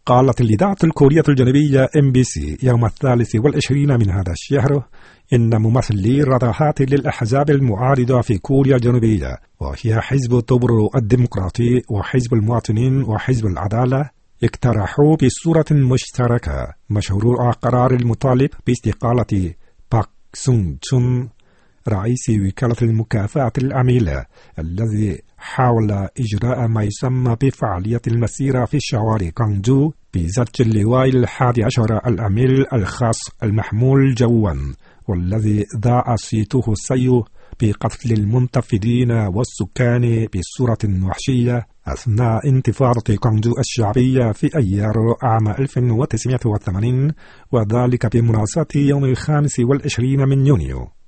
قالت الإذاعة الكورية الجنوبية MBC يوم 23 من هذا الشهر إن ممثلي الرضاهات للأحزاب المعارضة في كوريا الجنوبية، وهي حزب توبرو الديمقراطي وحزب المواطنين وحزب العدالة، اقترحوا بصورة مشتركة مشروع قرار المطالب باستقالة باك سون تشون رئيس وكالة المكافأة العميلة، الذي حاول إجراء ما يسمى بفعالية المسيرة في شوارع كانجو بزج اللواء 11 العميل الخاص المحمول جوا، والذي ذاع صيته السيء بقتل المنتفضين والسكان بصورة وحشية أثناء انتفاضة كانجو الشعبية في أيار عام 1980، وذلك بمناسبة يوم 25 من يونيو.